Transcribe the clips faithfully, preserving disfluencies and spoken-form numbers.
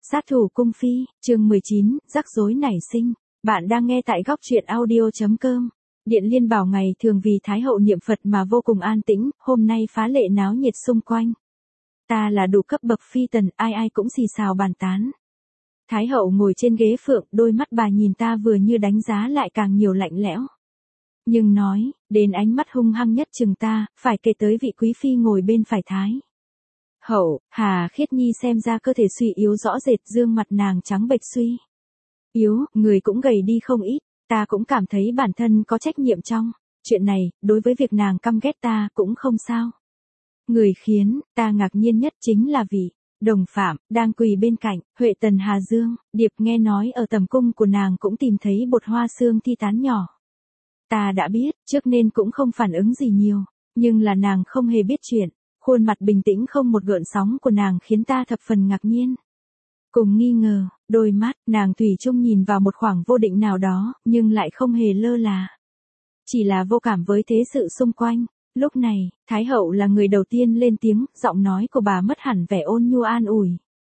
Sát thủ cung phi, chương mười chín, rắc rối nảy sinh. Bạn đang nghe tại góc truyện audio chấm com. Điện Liên Bảo ngày thường vì Thái hậu niệm Phật mà vô cùng an tĩnh, hôm nay phá lệ náo nhiệt xung quanh. Ta là đủ cấp bậc phi tần, ai ai cũng xì xào bàn tán. Thái hậu ngồi trên ghế phượng, đôi mắt bà nhìn ta vừa như đánh giá lại càng nhiều lạnh lẽo. Nhưng nói, đến ánh mắt hung hăng nhất chừng ta, phải kể tới vị quý phi ngồi bên phải Thái hậu. Hà Khiết Nhi xem ra cơ thể suy yếu rõ rệt, dương mặt nàng trắng bệch suy yếu, người cũng gầy đi không ít. Ta cũng cảm thấy bản thân có trách nhiệm trong chuyện này, đối với việc nàng căm ghét ta cũng không sao. Người khiến ta ngạc nhiên nhất chính là vị đồng phạm đang quỳ bên cạnh, Huệ Tần Hà Dương. Điệp nghe nói ở tầm cung của nàng cũng tìm thấy bột hoa xương thi tán nhỏ. Ta đã biết trước nên cũng không phản ứng gì nhiều, nhưng là nàng không hề biết chuyện. Khuôn mặt bình tĩnh không một gợn sóng của nàng khiến ta thập phần ngạc nhiên. Cùng nghi ngờ, đôi mắt nàng thủy chung nhìn vào một khoảng vô định nào đó, nhưng lại không hề lơ là. Chỉ là vô cảm với thế sự xung quanh. Lúc này, Thái hậu là người đầu tiên lên tiếng, giọng nói của bà mất hẳn vẻ ôn nhu an ủi.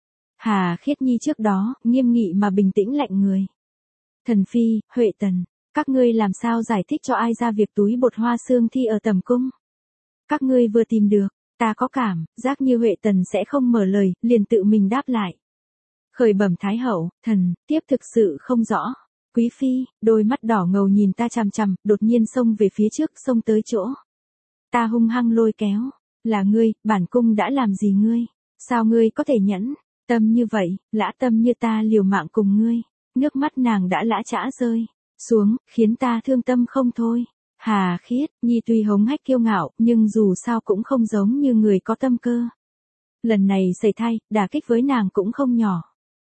Hà Khiết Nhi trước đó, nghiêm nghị mà bình tĩnh lạnh người. Thần phi, Huệ Tần, các ngươi làm sao giải thích cho ai ra việc túi bột hoa xương thi ở tầm cung? Các ngươi vừa tìm được. Ta có cảm giác như Huệ Tần sẽ không mở lời, liền tự mình đáp lại. Khởi bẩm Thái hậu, thần, tiếp thực sự không rõ. Quý phi, đôi mắt đỏ ngầu nhìn ta chằm chằm, đột nhiên xông về phía trước, xông tới chỗ. Ta hung hăng lôi kéo. Là ngươi, bản cung đã làm gì ngươi? Sao ngươi có thể nhẫn tâm như vậy, lã tâm như ta liều mạng cùng ngươi? Nước mắt nàng đã lã chã rơi xuống, khiến ta thương tâm không thôi. Hà Khiết Nhi tuy hống hách kiêu ngạo, nhưng dù sao cũng không giống như người có tâm cơ. Lần này sẩy thay, đả kích với nàng cũng không nhỏ.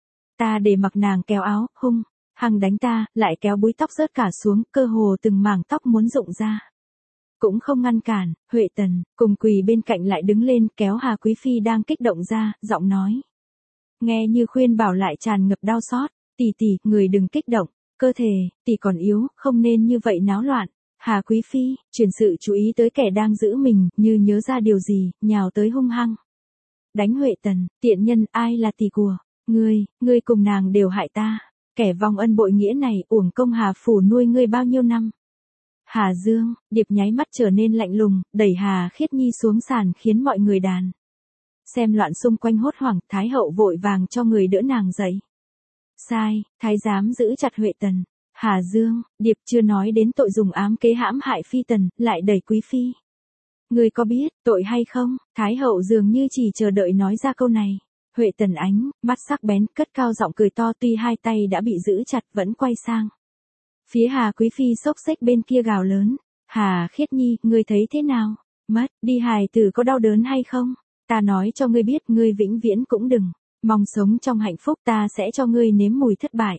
Ta để mặc nàng kéo áo, hung hăng đánh ta, lại kéo búi tóc rớt cả xuống, cơ hồ từng mảng tóc muốn rụng ra. Cũng không ngăn cản. Huệ Tần cùng quỳ bên cạnh lại đứng lên, kéo Hà quý phi đang kích động ra, giọng nói nghe như khuyên bảo lại tràn ngập đau xót. Tỷ tỷ, người đừng kích động, cơ thể tỷ còn yếu, không nên như vậy náo loạn. Hà quý phi chuyển sự chú ý tới kẻ đang giữ mình, như nhớ ra điều gì, nhào tới hung hăng đánh Huệ Tần. Tiện nhân, ai là tỷ của ngươi? Ngươi cùng nàng đều hại ta, kẻ vong ân bội nghĩa này, uổng công Hà phủ nuôi ngươi bao nhiêu năm. Hà Dương. Điệp nháy mắt trở nên lạnh lùng, đẩy Hà Khiết Nhi xuống sàn, khiến mọi người đàn xem loạn xung quanh hốt hoảng. Thái hậu vội vàng cho người đỡ nàng dậy. Sai, thái giám giữ chặt Huệ Tần. Hà Dương. Điệp chưa nói đến tội dùng ám kế hãm hại phi tần, lại đẩy quý phi. Ngươi có biết tội hay không? Thái hậu dường như chỉ chờ đợi nói ra câu này. Huệ Tần ánh mắt sắc bén, cất cao giọng cười to, tuy hai tay đã bị giữ chặt vẫn quay sang phía Hà quý phi xốc xếch bên kia gào lớn. Hà Khiết Nhi, ngươi thấy thế nào? Mất đi hài tử có đau đớn hay không? Ta nói cho ngươi biết, ngươi vĩnh viễn cũng đừng mong sống trong hạnh phúc, ta sẽ cho ngươi nếm mùi thất bại.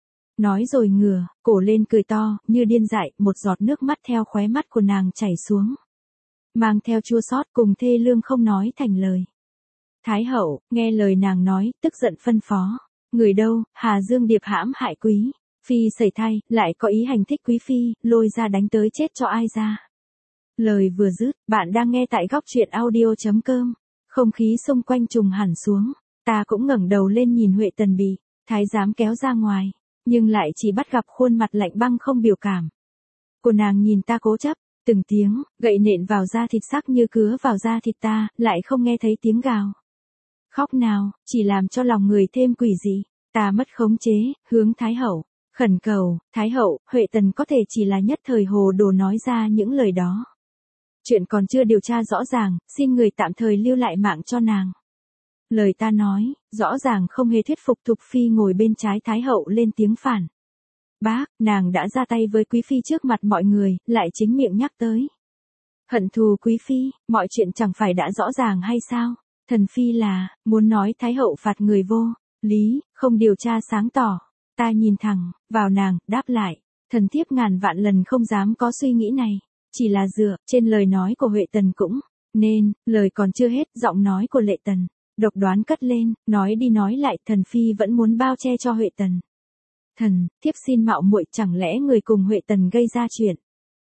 Nói rồi ngửa cổ lên cười to, như điên dại, một giọt nước mắt theo khóe mắt của nàng chảy xuống, mang theo chua xót cùng thê lương không nói thành lời. Thái hậu nghe lời nàng nói, tức giận phân phó. Người đâu? Hà Dương. Điệp hãm hại quý phi sẩy thay, lại có ý hành thích quý phi, lôi ra đánh tới chết cho ai ra. Lời vừa dứt, bạn đang nghe tại góc truyện audio chấm com. Không khí xung quanh trùng hẳn xuống. Ta cũng ngẩng đầu lên nhìn Huệ Tần bị thái giám kéo ra ngoài, nhưng lại chỉ bắt gặp khuôn mặt lạnh băng không biểu cảm của nàng nhìn ta cố chấp. Từng tiếng gậy nện vào da thịt sắc như cứa vào da thịt ta, lại không nghe thấy tiếng gào khóc nào, chỉ làm cho lòng người thêm quỷ dị. Ta mất khống chế, hướng Thái hậu khẩn cầu. Thái hậu, Huệ Tần có thể chỉ là nhất thời hồ đồ nói ra những lời đó. Chuyện còn chưa điều tra rõ ràng, xin người tạm thời lưu lại mạng cho nàng. Lời ta nói, rõ ràng không hề thuyết phục. Thục phi ngồi bên trái Thái hậu lên tiếng phản bác, nàng đã ra tay với quý phi trước mặt mọi người, lại chính miệng nhắc tới hận thù quý phi, mọi chuyện chẳng phải đã rõ ràng hay sao? Thần phi là muốn nói Thái hậu phạt người vô lý, không điều tra sáng tỏ. Ta nhìn thẳng vào nàng, đáp lại, thần thiếp ngàn vạn lần không dám có suy nghĩ này, chỉ là dựa trên lời nói của Huệ Tần cũng nên. Lời còn chưa hết, giọng nói của Lệ Tần độc đoán cất lên, nói đi nói lại, thần phi vẫn muốn bao che cho Huệ Tần. Thần thiếp xin mạo muội, chẳng lẽ người cùng Huệ Tần gây ra chuyện,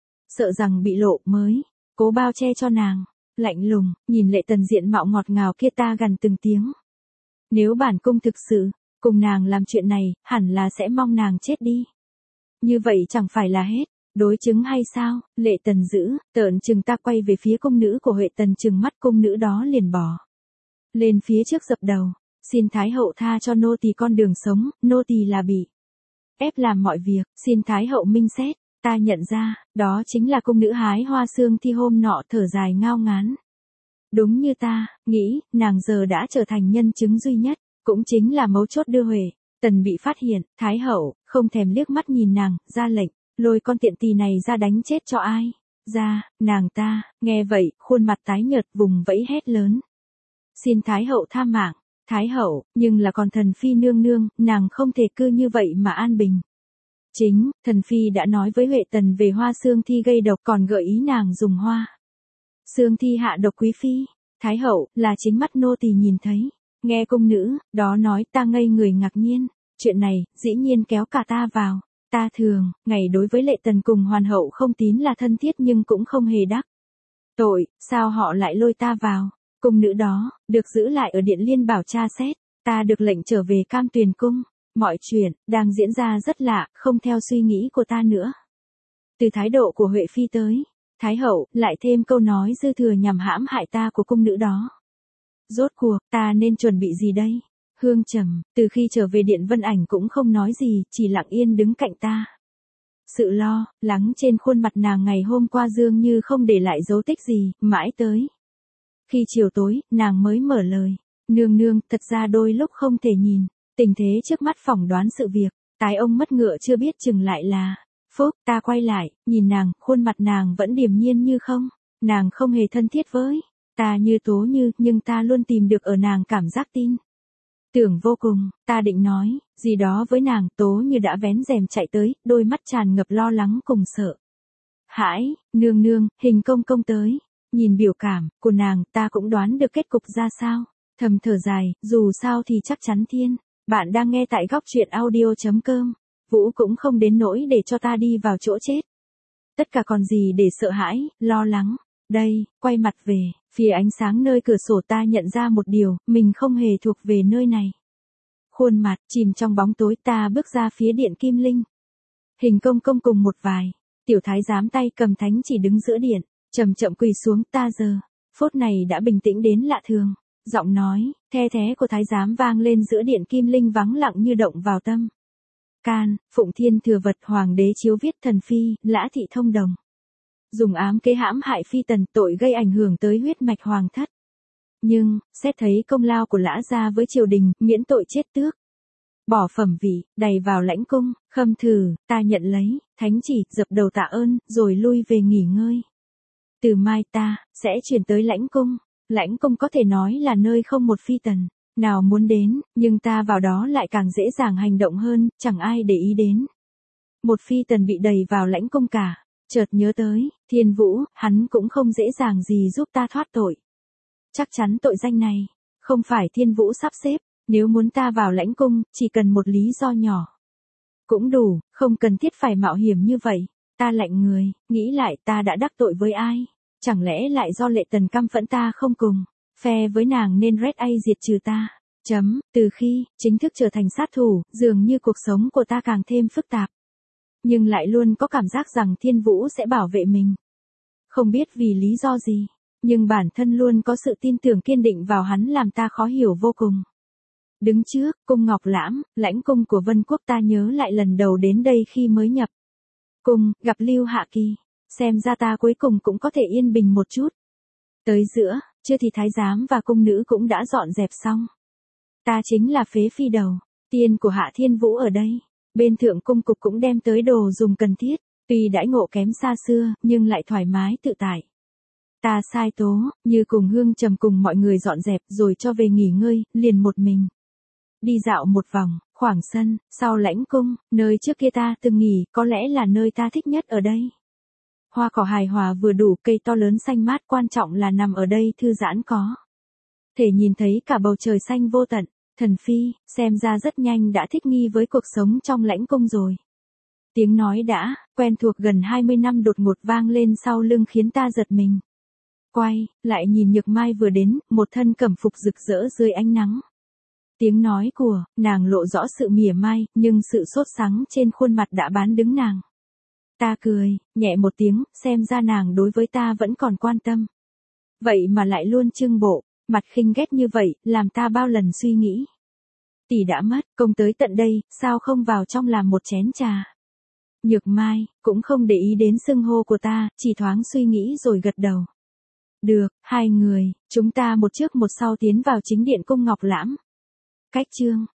sợ rằng bị lộ mới cố bao che cho nàng? Lạnh lùng nhìn Lệ Tần diện mạo ngọt ngào kia, ta gằn từng tiếng. Nếu bản cung thực sự Cùng nàng làm chuyện này, hẳn là sẽ mong nàng chết đi. Như vậy chẳng phải là hết. Đối chứng hay sao? Lệ Tần giữ, tợn chừng ta quay về phía cung nữ của Huệ Tần, chừng mắt cung nữ đó liền bỏ lên phía trước dập đầu. Xin Thái hậu tha cho nô tỳ con đường sống, nô tỳ là bị ép làm mọi việc, xin Thái hậu minh xét. Ta nhận ra, đó chính là cung nữ hái hoa xương thi hôm nọ, thở dài ngao ngán. Đúng như ta nghĩ, nàng giờ đã trở thành nhân chứng duy nhất, cũng chính là mấu chốt đưa Huệ Tần bị phát hiện. Thái hậu không thèm liếc mắt nhìn nàng, ra lệnh, lôi con tiện tỳ này ra đánh chết cho ai. Ra, nàng ta, nghe vậy, khuôn mặt tái nhợt vùng vẫy hét lớn. Xin Thái hậu tha mạng. Thái hậu, nhưng là còn thần phi nương nương, nàng không thể cứ như vậy mà an bình. Chính, thần phi đã nói với Huệ Tần về hoa xương thi gây độc, còn gợi ý nàng dùng hoa xương thi hạ độc quý phi. Thái hậu, là chính mắt nô tỳ nhìn thấy. Nghe cung nữ đó nói, ta ngây người ngạc nhiên. Chuyện này, dĩ nhiên kéo cả ta vào. Ta thường, ngày đối với Lệ Tần cùng hoàng hậu không tín là thân thiết nhưng cũng không hề đắc tội, sao họ lại lôi ta vào? Cung nữ đó, được giữ lại ở Điện Liên Bảo tra xét, ta được lệnh trở về Cam Tuyền Cung. Mọi chuyện, đang diễn ra rất lạ, không theo suy nghĩ của ta nữa. Từ thái độ của Huệ Phi tới, Thái hậu, lại thêm câu nói dư thừa nhằm hãm hại ta của cung nữ đó. Rốt cuộc, ta nên chuẩn bị gì đây? Hương Trầm, từ khi trở về Điện Vân Ảnh cũng không nói gì, chỉ lặng yên đứng cạnh ta. Sự lo lắng trên khuôn mặt nàng ngày hôm qua dường như không để lại dấu tích gì, mãi tới khi chiều tối, nàng mới mở lời. Nương nương, thật ra đôi lúc không thể nhìn tình thế trước mắt phỏng đoán sự việc. Tái ông mất ngựa chưa biết chừng lại là phúc. Ta quay lại, nhìn nàng, khuôn mặt nàng vẫn điềm nhiên như không. Nàng không hề thân thiết với ta như Tố Như, nhưng ta luôn tìm được ở nàng cảm giác tin tưởng vô cùng. Ta định nói gì đó với nàng, Tố Như đã vén rèm chạy tới, đôi mắt tràn ngập lo lắng cùng sợ hãi. Nương nương, Hình công công tới. Nhìn biểu cảm của nàng, ta cũng đoán được kết cục ra sao. Thầm thở dài, dù sao thì chắc chắn thiên. Bạn đang nghe tại góc truyện audio chấm com. Vũ cũng không đến nỗi để cho ta đi vào chỗ chết. Tất cả còn gì để sợ hãi, lo lắng. Đây, quay mặt về phía ánh sáng nơi cửa sổ, ta nhận ra một điều, mình không hề thuộc về nơi này. Khuôn mặt chìm trong bóng tối, ta bước ra phía điện Kim Linh. Hình công công cùng một vài tiểu thái giám tay cầm thánh chỉ đứng giữa điện, chậm chậm quỳ xuống. Ta giờ phút này đã bình tĩnh đến lạ thường. Giọng nói the thé của thái giám vang lên giữa điện Kim Linh, vắng lặng như động vào tâm can. Phụng Thiên thừa vật, hoàng đế chiếu viết, thần phi Lã Thị thông đồng dùng ám kế hãm hại Phi Tần, tội gây ảnh hưởng tới huyết mạch hoàng thất. Nhưng xét thấy công lao của Lã gia với triều đình, miễn tội chết tước, bỏ phẩm vị, đày vào lãnh cung. Khâm thử, ta nhận lấy thánh chỉ, dập đầu tạ ơn, rồi lui về nghỉ ngơi. Từ mai ta sẽ chuyển tới lãnh cung. Lãnh cung có thể nói là nơi không một phi tần nào muốn đến, nhưng ta vào đó lại càng dễ dàng hành động hơn, chẳng ai để ý đến một phi tần bị đẩy vào lãnh cung cả. Chợt nhớ tới Thiên Vũ, hắn cũng không dễ dàng gì giúp ta thoát tội. Chắc chắn tội danh này không phải Thiên Vũ sắp xếp. Nếu muốn ta vào lãnh cung, chỉ cần một lý do nhỏ cũng đủ, không cần thiết phải mạo hiểm như vậy. Ta lạnh người, nghĩ lại ta đã đắc tội với ai? Chẳng lẽ lại do Lệ Tần căm phẫn ta không cùng phe với nàng nên Red A diệt trừ ta? Chấm, từ khi chính thức trở thành sát thủ, dường như cuộc sống của ta càng thêm phức tạp. Nhưng lại luôn có cảm giác rằng Thiên Vũ sẽ bảo vệ mình. Không biết vì lý do gì, nhưng bản thân luôn có sự tin tưởng kiên định vào hắn làm ta khó hiểu vô cùng. Đứng trước cung Ngọc Lãm, lãnh cung của Vân Quốc, ta nhớ lại lần đầu đến đây khi mới nhập cung, gặp Lưu Hạ Kỳ. Xem ra ta cuối cùng cũng có thể yên bình một chút. Tới giữa, chưa thì thái giám và cung nữ cũng đã dọn dẹp xong. Ta chính là phế phi đầu tiên của Hạ Thiên Vũ ở đây. Bên thượng cung cục cũng đem tới đồ dùng cần thiết. Tuy đãi ngộ kém xa xưa, nhưng lại thoải mái tự tại. Ta sai Tố Như cùng Hương Trầm cùng mọi người dọn dẹp rồi cho về nghỉ ngơi, liền một mình đi dạo một vòng khoảng sân sau lãnh cung, nơi trước kia ta từng nghỉ, có lẽ là nơi ta thích nhất ở đây. Hoa cỏ hài hòa vừa đủ, cây to lớn xanh mát, quan trọng là nằm ở đây thư giãn, có thể nhìn thấy cả bầu trời xanh vô tận. Thần phi, xem ra rất nhanh đã thích nghi với cuộc sống trong lãnh cung rồi. Tiếng nói đã quen thuộc gần hai mươi năm đột ngột vang lên sau lưng khiến ta giật mình. Quay lại nhìn Nhược Mai vừa đến, một thân cẩm phục rực rỡ dưới ánh nắng. Tiếng nói của nàng lộ rõ sự mỉa mai, nhưng sự sốt sắng trên khuôn mặt đã bán đứng nàng. Ta cười, nhẹ một tiếng, xem ra nàng đối với ta vẫn còn quan tâm. Vậy mà lại luôn trưng bộ, mặt khinh ghét như vậy, làm ta bao lần suy nghĩ. Tỷ đã mất, công tới tận đây, sao không vào trong làm một chén trà? Nhược Mai, cũng không để ý đến xưng hô của ta, chỉ thoáng suy nghĩ rồi gật đầu. Được, hai người, chúng ta một trước một sau tiến vào chính điện cung Ngọc Lãm. Cách chương